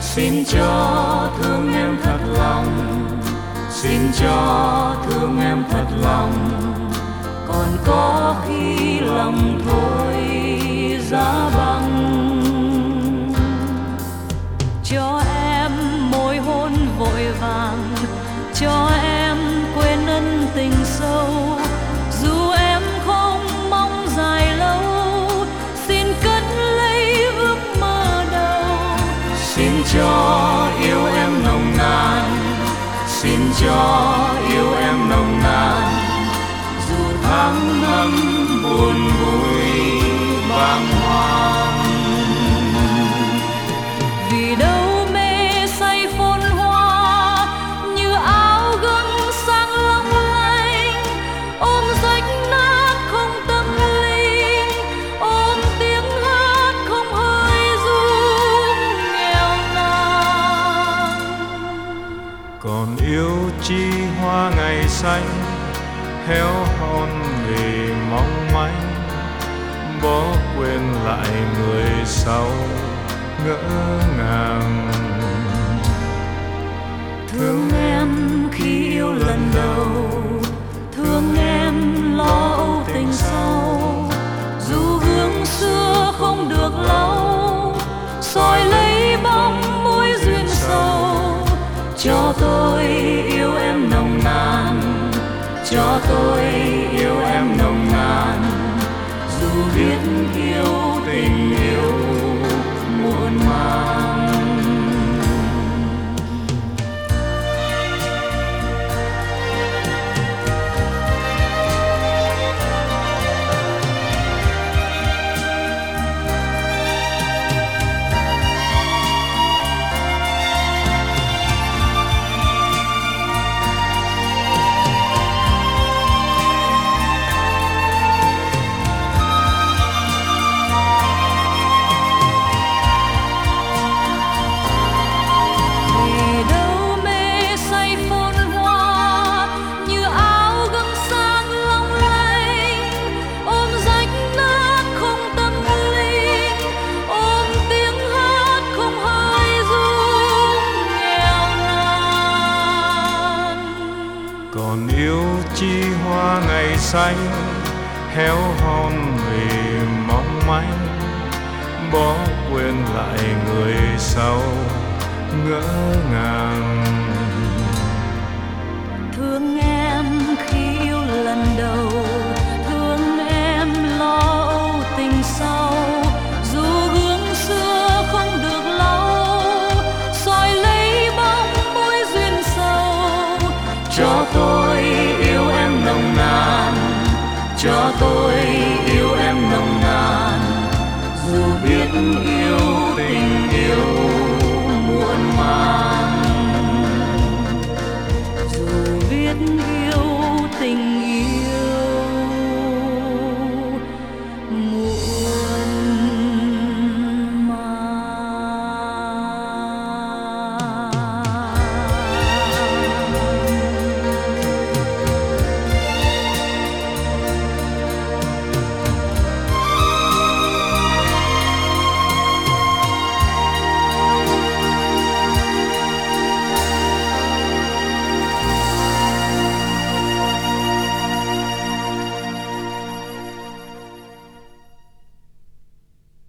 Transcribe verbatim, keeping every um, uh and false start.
Xin cho thương em thật lòng, xin cho thương em thật lòng, còn có khi lòng thôi giá băng. Cho em môi hôn vội vàng, cho em quên ân tình sâu, dù em không mong dài lâu, xin cất lấy ước mơ đầu. Xin cho yêu em nồng nàn, xin cho yêu em nồng nàn, dù tháng năm buồn vui bàng hoàng. Vì đâu mê say phồn hoa như áo gấm sáng long lanh, ôm rách nát không tâm linh, ôm tiếng hát không hơi ru nghèo nàn. Còn yêu chi hoa ngày xanh, héo hon vì mong manh, bỏ quên lại người sau ngỡ ngàng. Thương em khi yêu lần đầu, thương em lo âu tình sâu, dù hương xưa không được lâu, soi lấy bóng mối duyên sâu. Cho tôi yêu em nồng nàn, cho tôi yêu em nồng nàn, dù biết yêu tình yêu muộn màng. Còn yêu chi hoa ngày xanh, héo hon vì mong manh, bỏ quên lại người sau ngỡ ngàng.